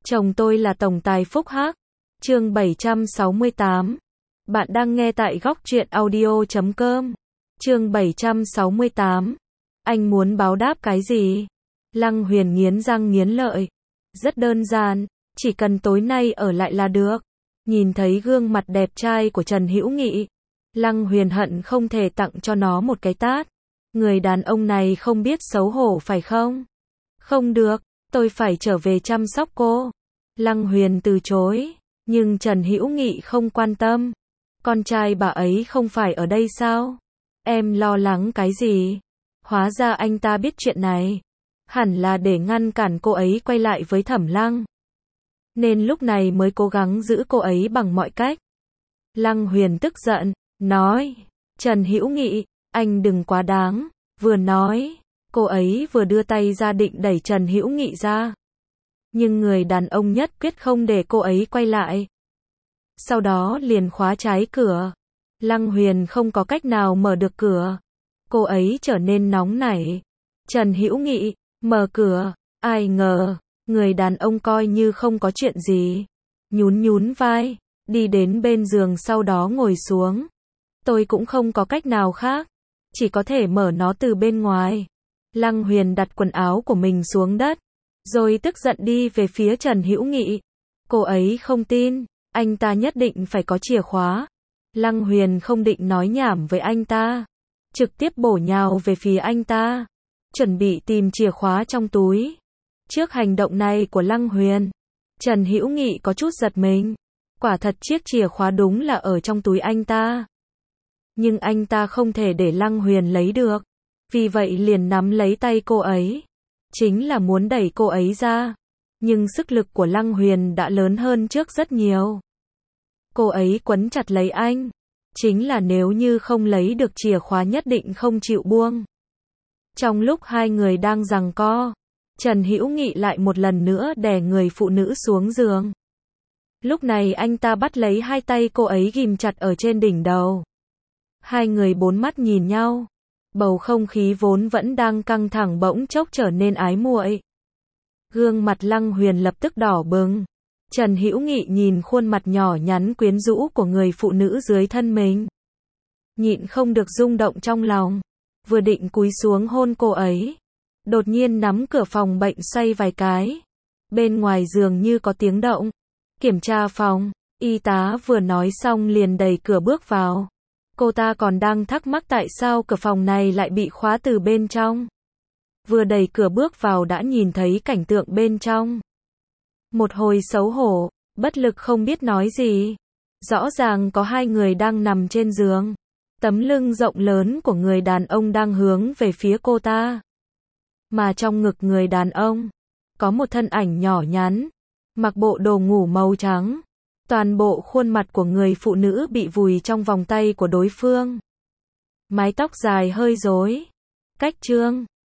Chồng tôi là tổng tài Phúc Hắc. Chương 768. Bạn đang nghe tại góc truyện audio.com. Chương 768. Anh muốn báo đáp cái gì? Lăng Huyền nghiến răng nghiến lợi. Rất đơn giản, chỉ cần tối nay ở lại là được. Nhìn thấy gương mặt đẹp trai của Trần Hữu Nghị, Lăng Huyền hận không thể tặng cho nó một cái tát. Người đàn ông này không biết xấu hổ phải không? Không được, tôi phải trở về chăm sóc cô. Lăng Huyền từ chối, nhưng Trần Hữu Nghị không quan tâm. Con trai bà ấy không phải ở đây sao? Em lo lắng cái gì? Hóa ra anh ta biết chuyện này. Hẳn là để ngăn cản cô ấy quay lại với Thẩm Lăng. Nên lúc này mới cố gắng giữ cô ấy bằng mọi cách. Lăng Huyền tức giận, nói, Trần Hữu Nghị, anh đừng quá đáng. Vừa nói, cô ấy vừa đưa tay ra định đẩy Trần Hữu Nghị ra. Nhưng người đàn ông nhất quyết không để cô ấy quay lại. Sau đó liền khóa trái cửa. Lăng Huyền không có cách nào mở được cửa. Cô ấy trở nên nóng nảy. Trần Hữu Nghị, mở cửa. Ai ngờ, người đàn ông coi như không có chuyện gì. Nhún nhún vai, đi đến bên giường sau đó ngồi xuống. Tôi cũng không có cách nào khác. Chỉ có thể mở nó từ bên ngoài. Lăng Huyền đặt quần áo của mình xuống đất. Rồi tức giận đi về phía Trần Hữu Nghị. Cô ấy không tin, anh ta nhất định phải có chìa khóa. Lăng Huyền không định nói nhảm với anh ta. Trực tiếp bổ nhào về phía anh ta. Chuẩn bị tìm chìa khóa trong túi. Trước hành động này của Lăng Huyền, Trần Hữu Nghị có chút giật mình. Quả thật chiếc chìa khóa đúng là ở trong túi anh ta. Nhưng anh ta không thể để Lăng Huyền lấy được. Vì vậy liền nắm lấy tay cô ấy. Chính là muốn đẩy cô ấy ra. Nhưng sức lực của Lăng Huyền đã lớn hơn trước rất nhiều. Cô ấy quấn chặt lấy anh. Chính là nếu như không lấy được chìa khóa nhất định không chịu buông. Trong lúc hai người đang giằng co, Trần Hữu Nghị lại một lần nữa đè người phụ nữ xuống giường. Lúc này anh ta bắt lấy hai tay cô ấy ghim chặt ở trên đỉnh đầu. Hai người bốn mắt nhìn nhau. Bầu không khí vốn vẫn đang căng thẳng bỗng chốc trở nên ái muội. Gương mặt Lăng Huyền lập tức đỏ bừng. Trần Hữu Nghị nhìn khuôn mặt nhỏ nhắn quyến rũ của người phụ nữ dưới thân mình. Nhịn không được rung động trong lòng. Vừa định cúi xuống hôn cô ấy. Đột nhiên nắm cửa phòng bệnh xoay vài cái. Bên ngoài giường như có tiếng động. Kiểm tra phòng, y tá vừa nói xong liền đẩy cửa bước vào. Cô ta còn đang thắc mắc tại sao cửa phòng này lại bị khóa từ bên trong. Vừa đẩy cửa bước vào đã nhìn thấy cảnh tượng bên trong. Một hồi xấu hổ, bất lực không biết nói gì. Rõ ràng có hai người đang nằm trên giường. Tấm lưng rộng lớn của người đàn ông đang hướng về phía cô ta. Mà trong ngực người đàn ông, có một thân ảnh nhỏ nhắn, mặc bộ đồ ngủ màu trắng. Toàn bộ khuôn mặt của người phụ nữ bị vùi trong vòng tay của đối phương. Mái tóc dài hơi rối. Cách chương